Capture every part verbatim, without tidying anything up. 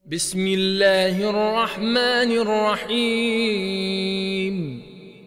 بسم الله الرحمن الرحيم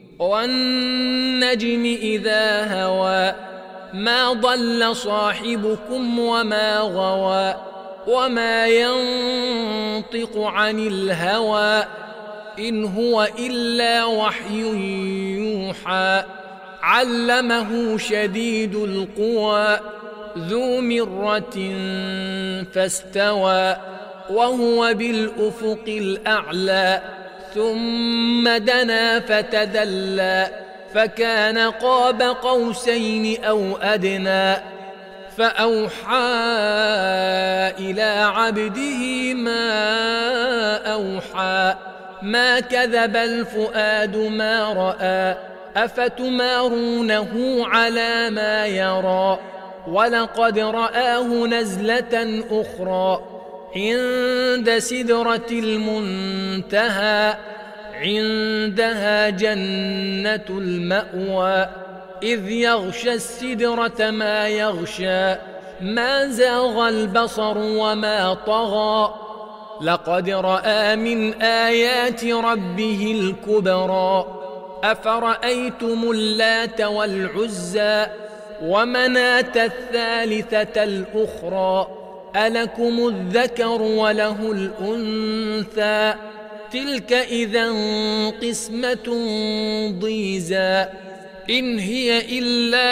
والنجم إذا هوى ما ضل صاحبكم وما غوى وما ينطق عن الهوى إن هو إلا وحي يوحى علمه شديد القوى ذو مرة فاستوى وهو بالأفق الأعلى ثم دنا فتدلى فكان قاب قوسين أو أدنى فأوحى إلى عبده ما أوحى ما كذب الفؤاد ما رأى أفتمارونه على ما يرى ولقد رآه نزلة أخرى عند سدرة المنتهى عندها جنة المأوى إذ يغشى السدرة ما يغشى ما زاغ البصر وما طغى لقد رأى من آيات ربه الكبرى أفرأيتم اللات والعزى ومناة الثالثة الأخرى ألكم الذكر وله الأنثى تلك إذا قسمة ضيزى إن هي إلا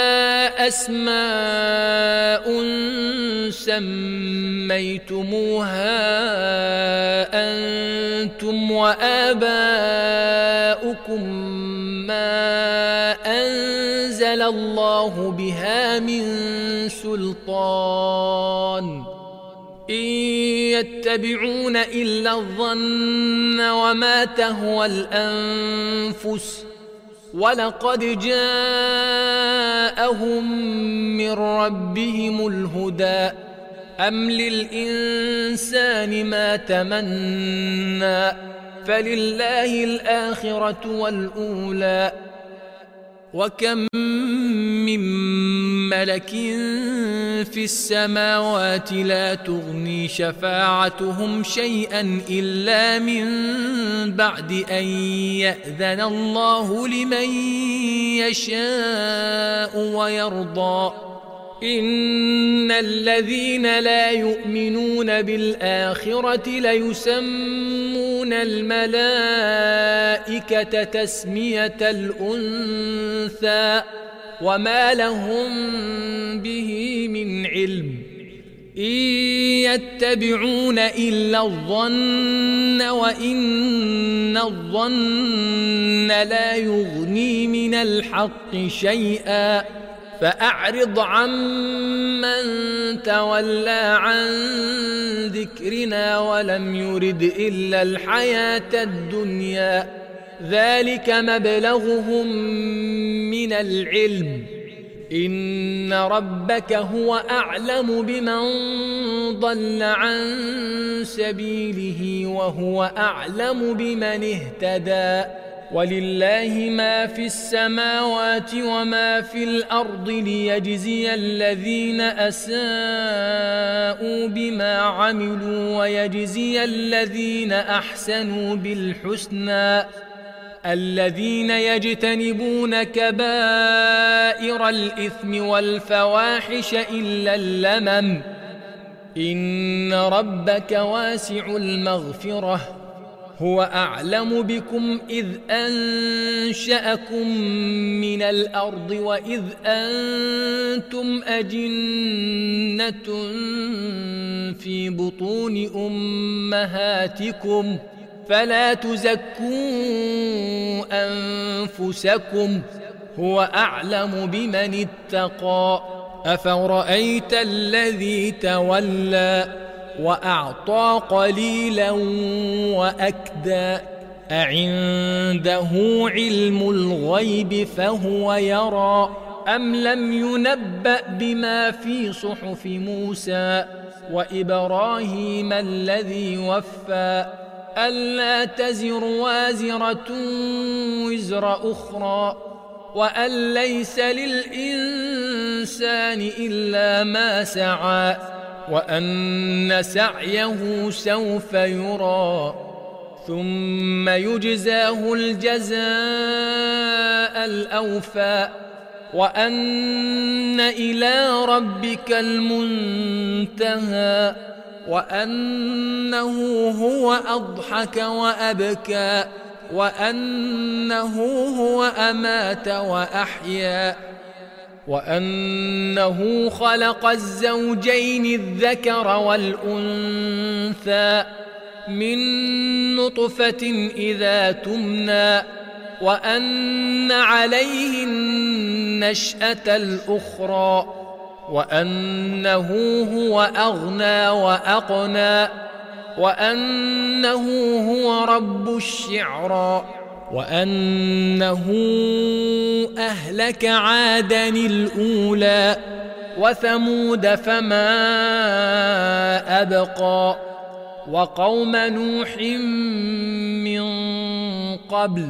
أسماء سميتموها أنتم وآباؤكم ما أنزل الله بها من سلطان إن يتبعون إلا الظن وما تهوى الأنفس ولقد جاءهم من ربهم الهدى أم للإنسان ما تمنى فلله الآخرة والأولى وكم من ملك في السماوات لا تغني شفاعتهم شيئا إلا من بعد أن يأذن الله لمن يشاء ويرضى إن الذين لا يؤمنون بالآخرة ليسمون الملائكة تسمية الأنثى وما لهم به من علم إن يتبعون إلا الظن وإن الظن لا يغني من الحق شيئا فأعرض عمن تولى عن ذكرنا ولم يرد إلا الحياة الدنيا ذلك مبلغهم من العلم إن ربك هو أعلم بمن ضل عن سبيله وهو أعلم بمن اهتدى ولله ما في السماوات وما في الأرض ليجزي الذين أساءوا بما عملوا ويجزي الذين أحسنوا بالحسنى الذين يجتنبون كبائر الإثم والفواحش إلا اللمم إن ربك واسع المغفرة هو أعلم بكم إذ أنشأكم من الأرض وإذ أنتم أجنة في بطون أمهاتكم فلا تزكوا أنفسكم هو أعلم بمن اتقى أفرأيت الذي تولى وأعطى قليلا وأكدى أعنده علم الغيب فهو يرى أم لم ينبأ بما في صحف موسى وإبراهيم الذي وفى ألا تزر وازرة وزر أخرى وأن ليس للإنسان إلا ما سعى وأن سعيه سوف يرى ثم يجزاه الجزاء الأوفى وأن إلى ربك المنتهى وأنه هو أضحك وأبكى وأنه هو أمات وأحيا وأنه خلق الزوجين الذكر والأنثى من نطفة إذا تمنى وأن عليه النشأة الأخرى وأنه هو أغنى وأقنى وأنه هو رب الشعرى وأنه أهلك عادا الأولى وثمود فما أبقى وقوم نوح من قبل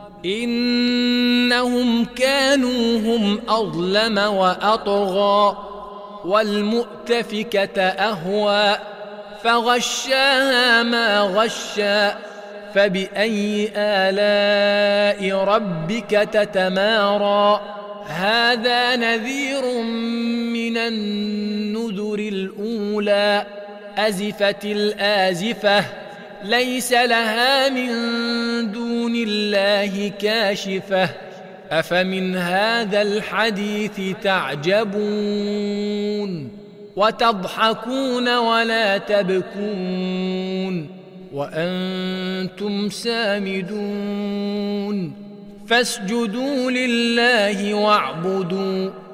إنهم كانوا هم أظلم وأطغى والمؤتفكة أهوى فغشاها ما غشى فبأي آلاء ربك تتمارى هذا نذير من النذر الأولى أزفت الآزفة ليس لها من دون الله كاشفة أفمن هذا الحديث تعجبون وتضحكون ولا تبكون وأنتم سامدون فاسجدوا لله واعبدوا